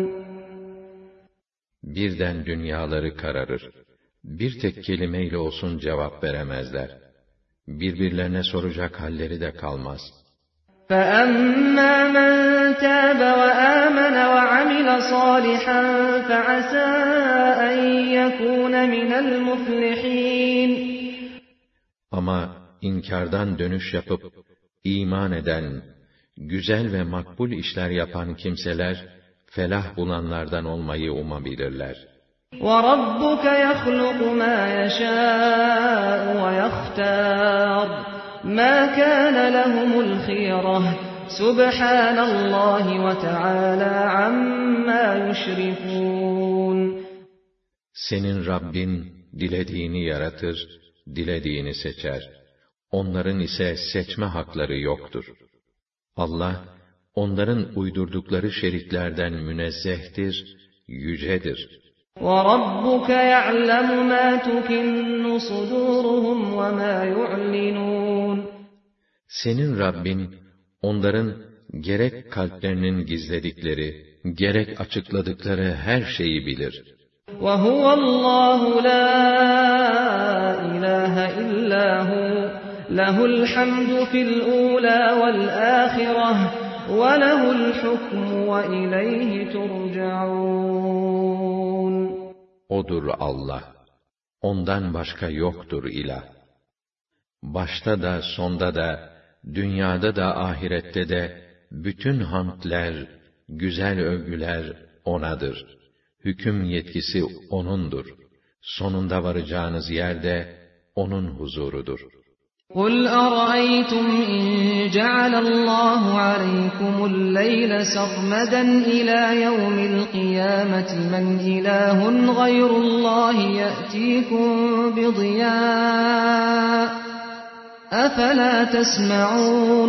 Birden dünyaları kararır. Bir tek kelimeyle olsun cevap veremezler. Birbirlerine soracak halleri de kalmaz. فَأَمَّا مَنْ تَابَ وَآمَنَ وَعَمِلَ صَالِحًا فَعَسَى أَنْ يَكُونَ مِنَ الْمُفْلِحِينَ. Ama inkardan dönüş yapıp iman eden, güzel ve makbul işler yapan kimseler felah bulanlardan olmayı umabilirler. وَرَبُّكَ يَخْلُقُ مَا يَشَاءُ وَيَخْتَارُ مَا كَانَ لَهُمُ الْخِيَرَةُ سُبْحَانَ اللّٰهِ وَتَعَالَى عَمَّا يُشْرِكُونَ. Senin Rabbin dilediğini yaratır, dilediğini seçer. Onların ise seçme hakları yoktur. Allah, onların uydurdukları şeriklerden münezzehtir, yücedir. وَرَبُّكَ يَعْلَمُ مَا تُكِنُّ صُدُورُهُمْ وَمَا يُعْلِنُونَ. Senin Rabbin, onların gerek kalplerinin gizledikleri, gerek açıkladıkları her şeyi bilir. وَهُوَ اللّٰهُ لَا إِلَٰهَ إِلَّا هُوَ لَهُ الْحَمْدُ فِي الْأُولَى وَالْآخِرَةِ وَلَهُ الْحُكْمُ وَإِلَيْهِ تُرْجَعُونَ. O'dur Allah. Ondan başka yoktur ilah. Başta da, sonda da, dünyada da, ahirette de, bütün hamdler, güzel övgüler O'nadır. Hüküm yetkisi O'nundur. Sonunda varacağınız yer de O'nun huzurudur. قُلْ أَرَأَيْتُمْ إِنْ جَعَلَ اللّٰهُ عَلَيْكُمُ اللَّيْلَ سَرْمَدًا إِلَى يَوْمِ الْقِيَامَةِ مَنْ إِلَٰهٌ غَيْرُ اللّٰهِ يَأْتِيكُمْ بِضِيَاءٍ أَفَلَا تَسْمَعُونَ.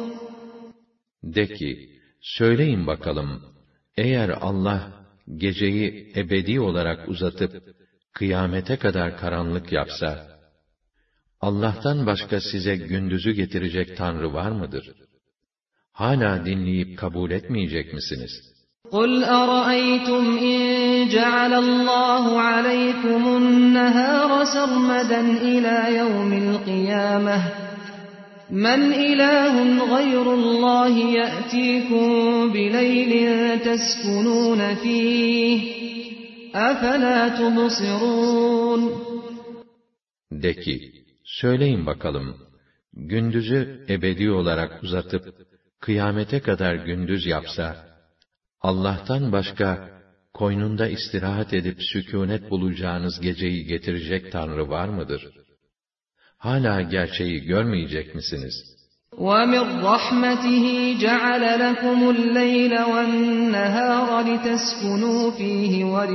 De ki, söyleyin bakalım, eğer Allah geceyi ebedi olarak uzatıp kıyamete kadar karanlık yapsa, Allah'tan başka size gündüzü getirecek Tanrı var mıdır? Hala dinleyip kabul etmeyecek misiniz? قُلْ أَرَأَيْتُمْ إِنْ جَعَلَ اللّٰهُ عَلَيْكُمُ النَّهَارَ سَرْمَدًا إِلَى يَوْمِ الْقِيَامَةِ مَنْ إِلَٰهٌ غَيْرُ اللّٰهِ يَأْتِيكُمْ بِلَيْلٍ تَسْكُنُونَ فِيهِ أَفَلَا تُبْصِرُونَ. De ki, söyleyin bakalım, gündüzü ebedi olarak uzatıp, kıyamete kadar gündüz yapsa, Allah'tan başka, koynunda istirahat edip sükûnet bulacağınız geceyi getirecek Tanrı var mıdır? Hala gerçeği görmeyecek misiniz? وَمِنْ رَحْمَتِهِ جَعَلَ لَكُمُ اللَّيْلَ وَالنَّهَارَ لِتَسْكُنُوا فِيهِ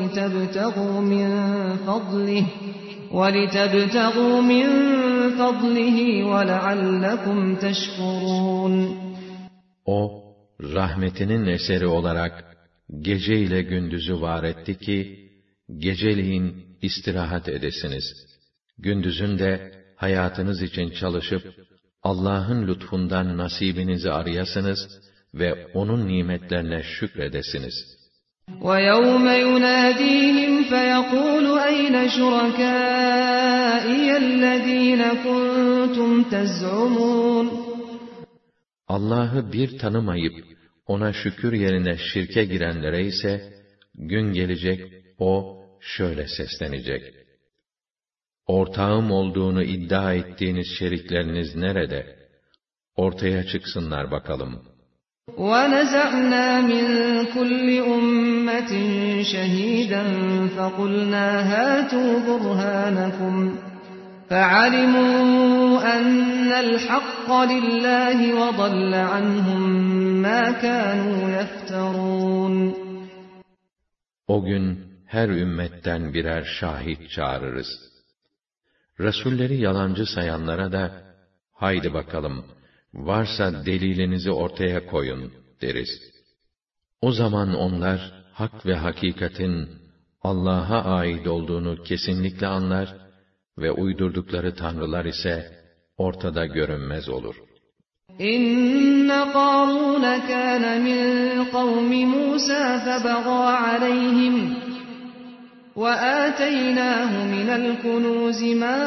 وَلِتَبْتَغُوا مِنْ فَضْلِهِ وَلَعَلَّكُمْ تَشْكُرُونَ. O, rahmetinin eseri olarak gece ile gündüzü var etti ki, geceliğin istirahat edesiniz. Gündüzün de hayatınız için çalışıp, Allah'ın lütfundan nasibinizi arayasınız ve O'nun nimetlerine şükredesiniz. وَيَوْمَ يُنَادِيهِمْ فَيَقُولُ أَيْنَ شُرَكَائِيَ الَّذ۪ينَ كُنْتُمْ تَزْعُمُونَ. Allah'ı bir tanımayıp, O'na şükür yerine şirke girenlere ise, gün gelecek, O şöyle seslenecek: Ortağım olduğunu iddia ettiğiniz şerikleriniz nerede? Ortaya çıksınlar bakalım. وَنَزَعْنَا مِنْ كُلِّ أُمَّةٍ شَهِيدًا فَقُلْنَا هَاتُوا بُرْهَانَكُمْ فَعَلِمُوا أَنَّ الْحَقَّ لِلَّهِ وَضَلَّ عَنْهُمْ مَا كَانُوا يَفْتَرُونَ. O gün her ümmetten birer şahit çağırırız. Resulleri yalancı sayanlara da, haydi bakalım, varsa delilinizi ortaya koyun deriz. O zaman onlar, hak ve hakikatin Allah'a ait olduğunu kesinlikle anlar ve uydurdukları tanrılar ise ortada görünmez olur. İnne Qarun kana min kavmi Musa febagâ aleyhim ve âteynâhu minel kunûzi mâ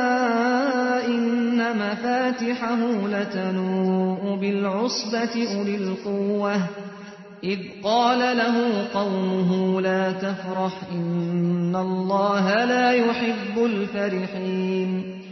inne mefâtihahu letenû'u bil'usbeti ulil kuvveh إذ قال له قومه لا تفرح إن الله لا يحب الفرحين.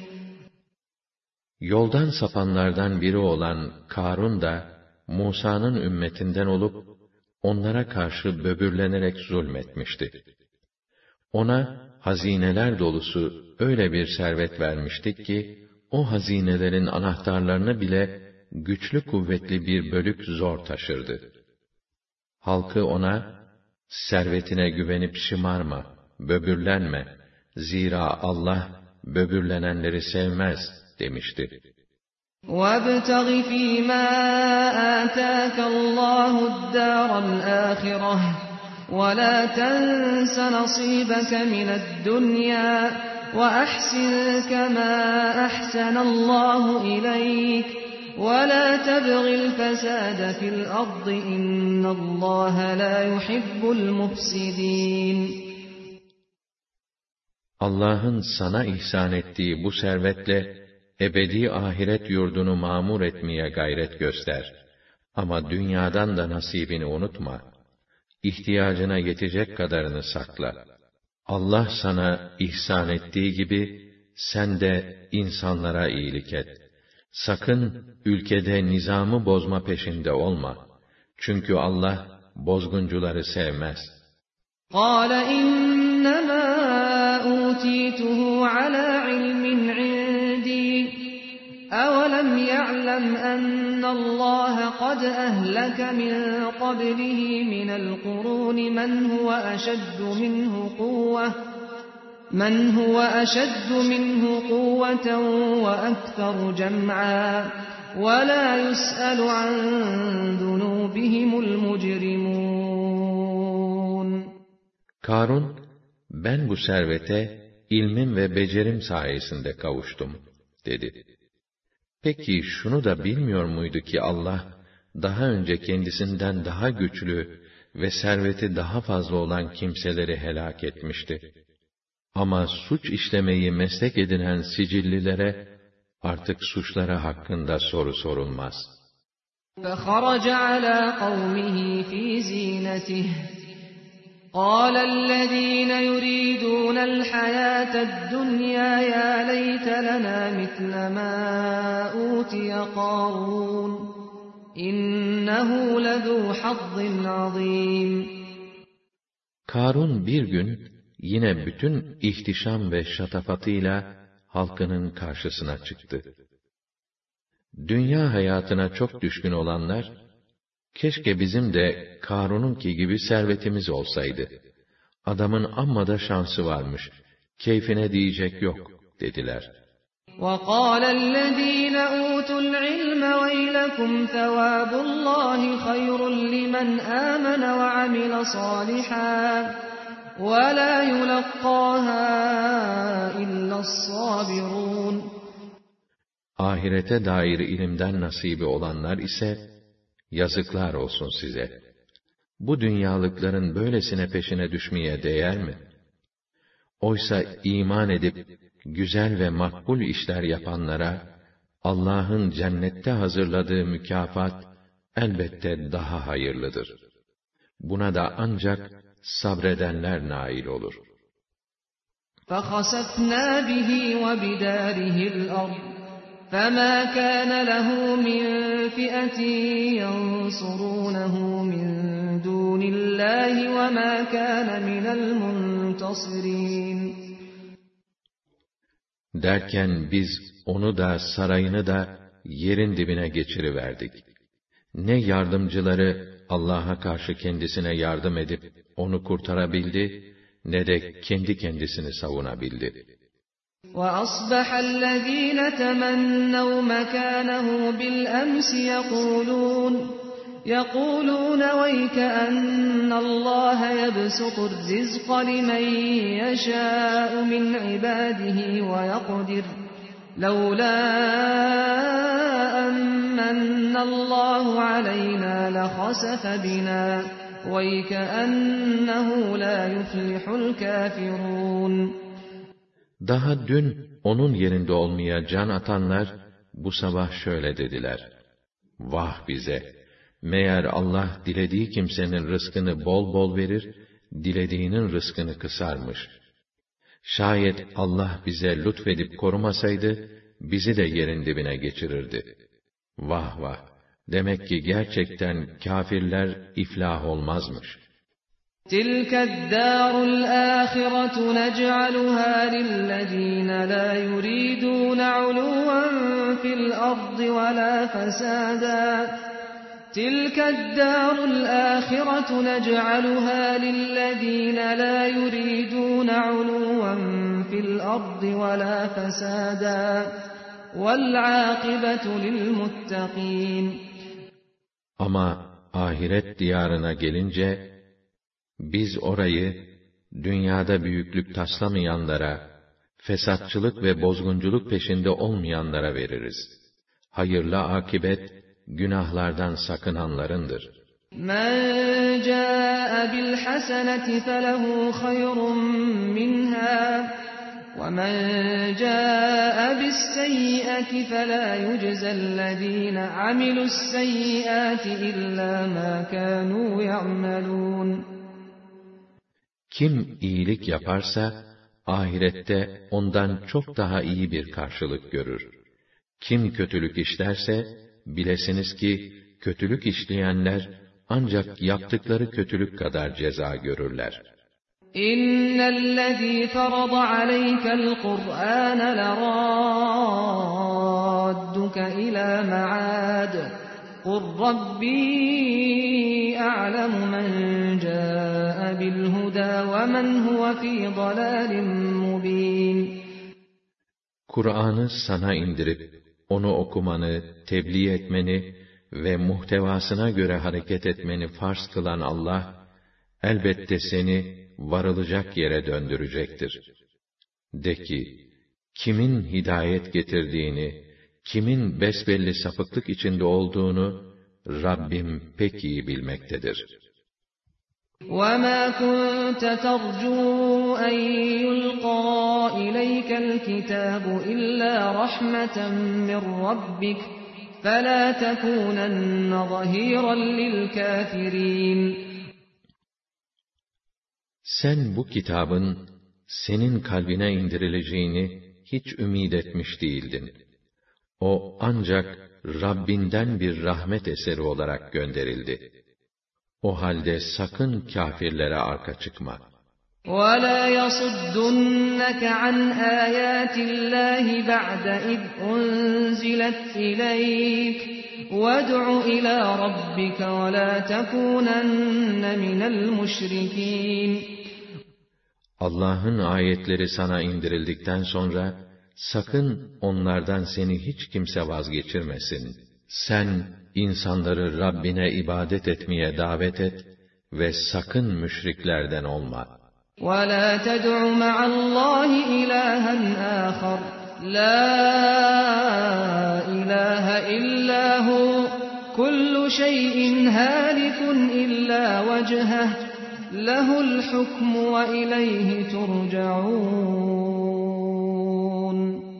Yoldan sapanlardan biri olan Karun da, Musa'nın ümmetinden olup, onlara karşı böbürlenerek zulmetmişti. Ona, hazineler dolusu öyle bir servet vermiştik ki, o hazinelerin anahtarlarını bile güçlü kuvvetli bir bölük zor taşırdı. Halkı ona, servetine güvenip şımarma, böbürlenme, zira Allah böbürlenenleri sevmez demişti. وَابْتَغِ فِي مَا آتَاكَ اللّٰهُ الدَّارَ الْآخِرَةَ وَلَا تَنْسَ نَصِيبَكَ مِنَ الدُّنْيَا وَأَحْسِنْ كَمَا أَحْسَنَ اللّٰهُ إِلَيْكَ وَلَا تَبْغِ الْفَسَادَ فِي الْأَرْضِ إِنَّ اللّٰهَ لَا يُحِبُّ الْمُفْسِدِينَ. Allah'ın sana ihsan ettiği bu servetle ebedi ahiret yurdunu mamur etmeye gayret göster. Ama dünyadan da nasibini unutma. İhtiyacına yetecek kadarını sakla. Allah sana ihsan ettiği gibi sen de insanlara iyilik et. Sakın ülkede nizamı bozma peşinde olma. Çünkü Allah bozguncuları sevmez. قَالَ إِنَّمَا أُوتِيتُهُ عَلَى عِلْمٍ عِندِي أَوَلَمْ يَعْلَمْ أَنَّ اللّٰهَ قَدْ أَهْلَكَ مِنْ قَبْلِهِ مِنَ الْقُرُونِ مَنْ هُوَ أَشَدُّ مِنْهُ قُوَّةً وَأَكْثَرُ جَمْعًا وَلَا يُسْأَلُ عَنْ ذُنُوبِهِمُ الْمُجْرِمُونَ. Karun, ben bu servete ilmim ve becerim sayesinde kavuştum, dedi. Peki şunu da bilmiyor muydu ki Allah, daha önce kendisinden daha güçlü ve serveti daha fazla olan kimseleri helak etmişti. Ama suç işlemeyi meslek edinen sicillilere, artık suçları hakkında soru sorulmaz. فَخَرَجَ عَلَى قَوْمِهِ فِي زِينَتِهِ قَالَ الَّذِينَ يُرِيدُونَ الْحَيَاةَ الدُّنْيَا يَا لَيْتَ لَنَا مِثْلَ مَا أُوتِيَ قَارُونُ إِنَّهُ لَذُو حَظٍّ عَظِيمٍ. Karun bir gün yine bütün ihtişam ve şatafatıyla halkının karşısına çıktı. Dünya hayatına çok düşkün olanlar, keşke bizim de Karun'unki gibi servetimiz olsaydı. Adamın amma da şansı varmış, keyfine diyecek yok, dediler. وَقَالَ الَّذ۪ينَ أُوتُوا الْعِلْمَ وَيْلَكُمْ ثَوَابُ اللّٰهِ خَيْرٌ لِمَنْ آمَنَ وَعَمِلَ صَالِحًا وَلَا يُلَقَّاهَا إِلَّا الصَّابِرُونَ. Ahirete dair ilimden nasibi olanlar ise, yazıklar olsun size. Bu dünyalıkların böylesine peşine düşmeye değer mi? Oysa iman edip, güzel ve makbul işler yapanlara, Allah'ın cennette hazırladığı mükafat, elbette daha hayırlıdır. Buna da ancak sabredenler nail olur. فَخَسَفْنَا بِهِ وَبِدَارِهِ الْأَرْضِ فَمَا كَانَ لَهُ مِنْ فِئَةٍ يَنْصُرُونَهُ مِنْ دُونِ اللّٰهِ وَمَا كَانَ مِنَ الْمُنْتَصِرِينَ. Derken biz onu da sarayını da yerin dibine geçiriverdik. Ne yardımcıları Allah'a karşı kendisine yardım edip onu kurtarabildi, ne de kendi kendisini savunabildi. وَأَصْبَحَ الَّذ۪ينَ تَمَنَّوْا مَكَانَهُ بِالْأَمْسِ يَقُولُونَ وَيْكَأَنَّ اللّٰهَ يَبْسُطُ الرِّزْقَ لِمَنْ يَشَاءُ مِنْ عِبَادِهِ وَيَقْدِرُ لَوْلَا أَمَّنَّ اللّٰهُ عَلَيْنَا لَخَسَفَ بِنَا وَيْكَأَنَّهُ لَا يُفْلِحُ الْكَافِرُونَ. Daha dün onun yerinde olmaya can atanlar, bu sabah şöyle dediler: Vah bize! Meğer Allah dilediği kimsenin rızkını bol bol verir, dilediğinin rızkını kısarmış. Şayet Allah bize lütfedip korumasaydı, bizi de yerin dibine geçirirdi. Vah vah! Demek ki gerçekten kâfirler iflah olmazmış. تِلْكَ الدَّارُ الْآخِرَةُ نَجْعَلُهَا لِلَّذِينَ لَا يُرِيدُونَ عُلُوًّا فِي الْأَرْضِ وَلَا فَسَادًا تِلْكَ الدَّارُ الْآخِرَةُ نَجْعَلُهَا لِلَّذِينَ لَا يُرِيدُونَ عُلُوًّا فِي الْأَرْضِ وَلَا فَسَادًا وَالْعَاقِبَةُ لِلْمُتَّقِينَ. Ama ahiret diyarına gelince, biz orayı, dünyada büyüklük taslamayanlara, fesatçılık ve bozgunculuk peşinde olmayanlara veririz. Hayırlı akibet, günahlardan sakınanlarındır. مَنْ جَاءَ بِالْحَسَنَةِ فَلَهُ خَيْرٌ مِّنْهَا وَمَنْ جَاءَ بِالسَّيِّئَةِ فَلَا يُجْزَى الَّذِينَ عَمِلُوا السَّيِّئَاتِ إِلَّا مَا كَانُوا يَعْمَلُونَ. Kim iyilik yaparsa, ahirette ondan çok daha iyi bir karşılık görür. Kim kötülük işlerse, bilesiniz ki, kötülük işleyenler, ancak yaptıkları kötülük kadar ceza görürler. İnnellezî ferada aleykel Kur'âne lerâdduke ilâ me'âd. قُلْ رَبِّي أَعْلَمُ مَنْ جَاءَ بِالْهُدَى وَمَنْ هُوَ فِي ضَلَالٍ مُبِينٍ. Kur'an'ı sana indirip, onu okumanı, tebliğ etmeni ve muhtevasına göre hareket etmeni farz kılan Allah, elbette seni varılacak yere döndürecektir. De ki, kimin hidayet getirdiğini, kimin besbelli sapıklık içinde olduğunu Rabbim pek iyi bilmektedir. وَمَا كُنْتَ تَرْجُو أَنْ يُلْقَى إِلَيْكَ الْكِتَابُ إِلَّا رَحْمَةً مِّنْ رَبِّكَ فَلَا تَكُونَنَّ ظَهِيرًا لِلْكَافِرِينَ. Sen bu kitabın senin kalbine indirileceğini hiç ümid etmiş değildin. O ancak Rabbinden bir rahmet eseri olarak gönderildi. O halde sakın kâfirlere arka çıkma. وَلَا يَصُدُّنَّكَ عَنْ آيَاتِ اللّٰهِ بَعْدَ إِذْ أُنْزِلَتْ إِلَيْكَ وَادْعُ إِلَى رَبِّكَ وَلَا تَكُونَنَّ مِنَ الْمُشْرِكِينَ. Allah'ın ayetleri sana indirildikten sonra, sakın onlardan seni hiç kimse vazgeçirmesin. Sen, insanları Rabbine ibadet etmeye davet et ve sakın müşriklerden olma. وَلَا تَدْعُ مَعَ اللّٰهِ إِلَٰهًا آخَرَ لَا إِلَٰهَ إِلَّا هُوَ كُلُّ شَيْءٍ هَالِكٌ إِلَّا وَجْهَهُ لَهُ الْحُكْمُ وَإِلَيْهِ تُرْجَعُونَ.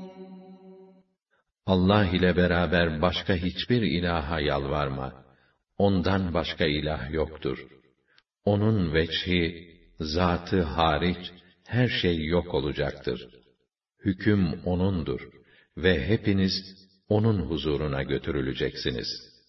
Allah ile beraber başka hiçbir ilaha yalvarma. Ondan başka ilah yoktur. Onun veçhi, zatı hariç her şey yok olacaktır. Hüküm O'nundur ve hepiniz O'nun huzuruna götürüleceksiniz.